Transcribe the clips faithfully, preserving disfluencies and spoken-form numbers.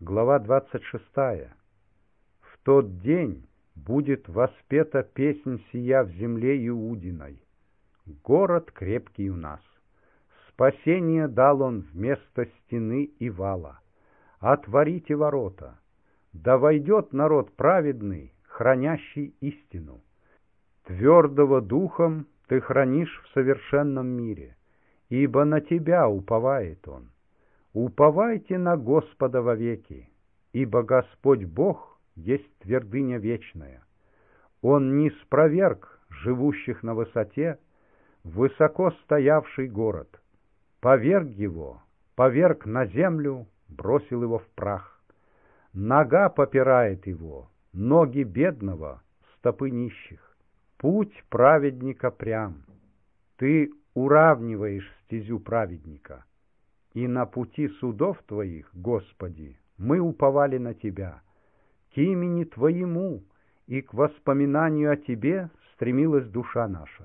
Глава двадцать шестая. В тот день будет воспета песнь сия в земле Иудиной. Город крепкий у нас. Спасение дал он вместо стены и вала. Отворите ворота. Да войдет народ праведный, хранящий истину. Твердого духом ты хранишь в совершенном мире, ибо на тебя уповает он. Уповайте на Господа вовеки, ибо Господь Бог есть твердыня вечная. Он не спроверг живущих на высоте, высоко стоявший город. Поверг его, поверг на землю, бросил его в прах. Нога попирает его, ноги бедного, стопы нищих. Путь праведника прям. Ты уравниваешь стезю праведника. И на пути судов Твоих, Господи, мы уповали на Тебя. К имени Твоему и к воспоминанию о Тебе стремилась душа наша.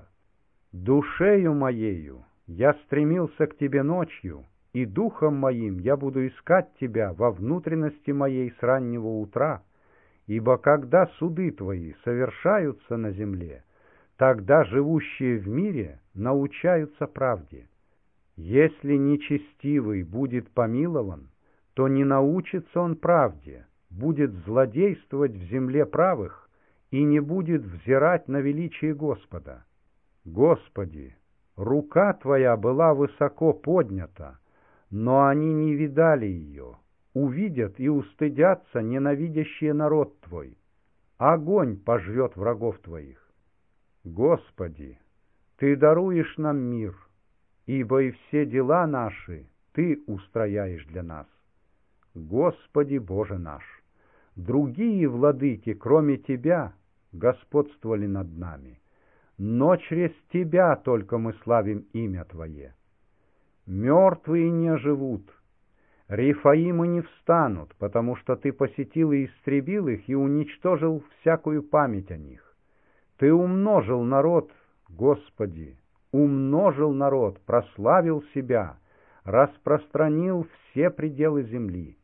Душею моею я стремился к Тебе ночью, и духом моим я буду искать Тебя во внутренности моей с раннего утра, ибо когда суды Твои совершаются на земле, тогда живущие в мире научаются правде. Если нечестивый будет помилован, то не научится он правде, будет злодействовать в земле правых и не будет взирать на величие Господа. Господи, рука Твоя была высоко поднята, но они не видали ее, увидят и устыдятся ненавидящие народ Твой. Огонь пожрет врагов Твоих. Господи, Ты даруешь нам мир, ибо и все дела наши Ты устрояешь для нас. Господи Боже наш, другие владыки, кроме Тебя, господствовали над нами, но через Тебя только мы славим имя Твое. Мертвые не оживут, Рефаимы не встанут, потому что Ты посетил и истребил их и уничтожил всякую память о них. Ты умножил народ, Господи, умножил народ, прославил себя, распространил все пределы земли.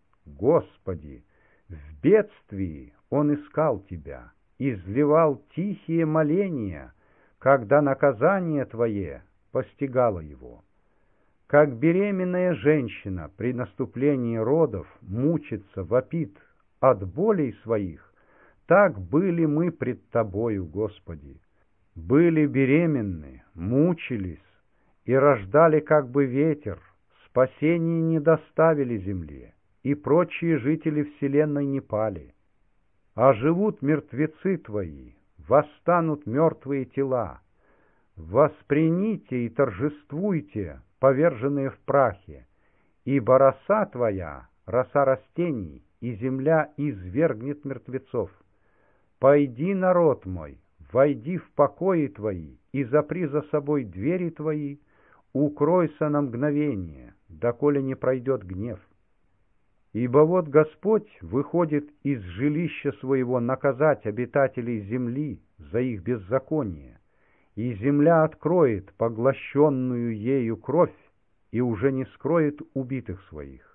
Господи, в бедствии он искал Тебя, изливал тихие моления, когда наказание Твое постигало его. Как беременная женщина при наступлении родов мучится, вопит от болей своих, так были мы пред Тобою, Господи. Были беременны, мучились и рождали как бы ветер, спасения не доставили земле, и прочие жители вселенной не пали. А живут мертвецы Твои, восстанут мертвые тела. Восприните и торжествуйте, поверженные в прахе, ибо роса Твоя, роса растений, и земля извергнет мертвецов. Пойди, народ мой, войди в покои Твои и запри за собой двери Твои, укройся на мгновение, доколе не пройдет гнев. Ибо вот Господь выходит из жилища своего наказать обитателей земли за их беззаконие, и земля откроет поглощенную ею кровь и уже не скроет убитых своих.